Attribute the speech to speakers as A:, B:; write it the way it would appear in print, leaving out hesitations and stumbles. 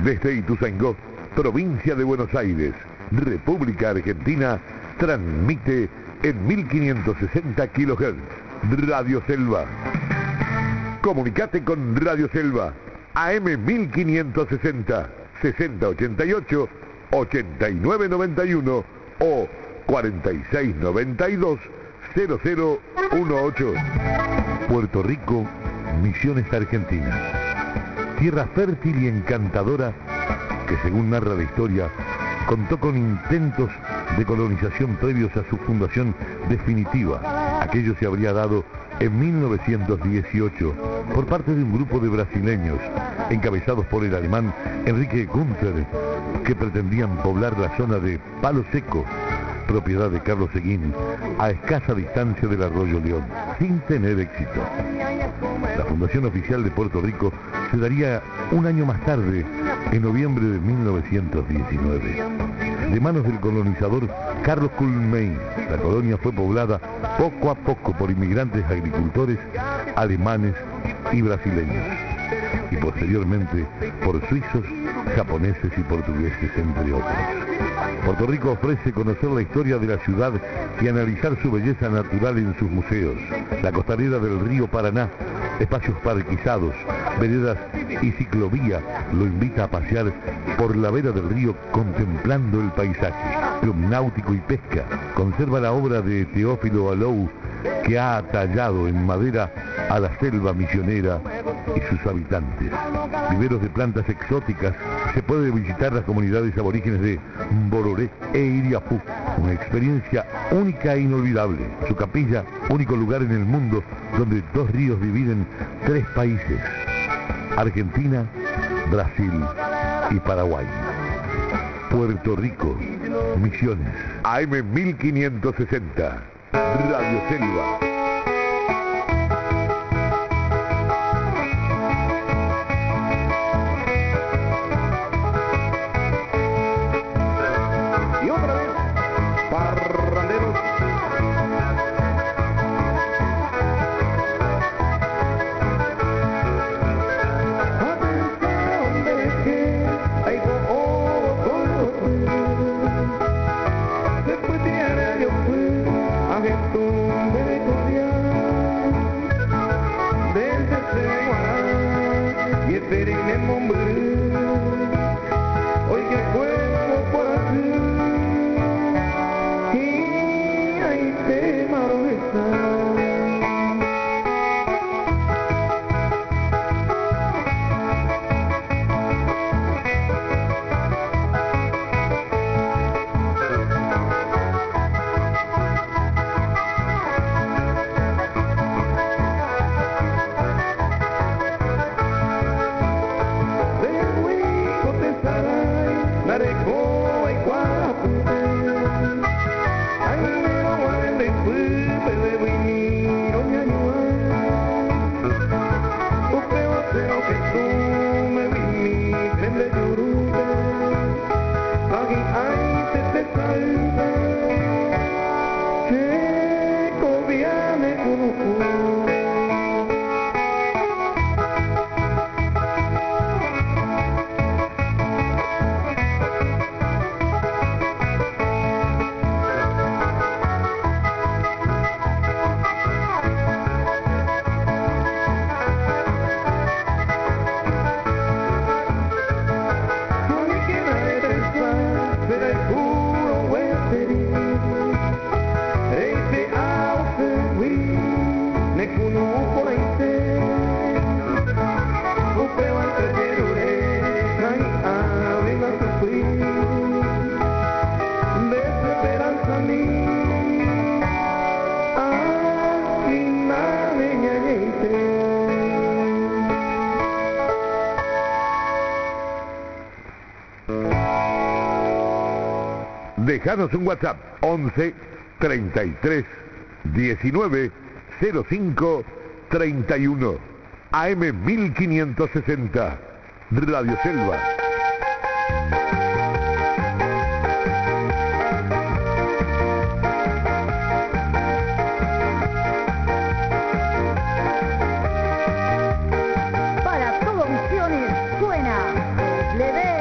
A: Desde Ituzaingó, provincia de Buenos Aires, República Argentina, transmite en 1560 kHz Radio Selva. Comunicate con Radio Selva, AM 1560, 6088, 8991 o 4692 0018. Puerto Rico, Misiones Argentinas. Tierra fértil y encantadora que, según narra la historia, contó con intentos de colonización previos a su fundación definitiva. Aquello se habría dado en 1918 por parte de un grupo de brasileños encabezados por el alemán Enrique Gunther, que pretendían poblar la zona de Palo Seco, propiedad de Carlos Seguín, a escasa distancia del Arroyo León, sin tener éxito. La fundación oficial de Puerto Rico se daría un año más tarde, en noviembre de 1919. De manos del colonizador Carlos Culmein, la colonia fue poblada poco a poco por inmigrantes agricultores alemanes y brasileños, y posteriormente por suizos, japoneses y portugueses, entre otros. Puerto Rico ofrece conocer la historia de la ciudad y analizar su belleza natural en sus museos. La costanera del río Paraná, espacios parquizados, veredas y ciclovía lo invita a pasear por la vera del río contemplando el paisaje. Club Náutico y Pesca conserva la obra de Teófilo Alou, que ha tallado en madera a la selva misionera y sus habitantes. Viveros de plantas exóticas. Se puede visitar las comunidades aborígenes de Bororé e Iriapú, una experiencia única e inolvidable. Su capilla, único lugar en el mundo donde dos ríos dividen tres países: Argentina, Brasil y Paraguay. Puerto Rico, Misiones. AM 1560, Radio Selva. Dejanos un WhatsApp 11 33 19 05 31 AM 1560 Radio Selva.
B: Para todo Misiones suena, le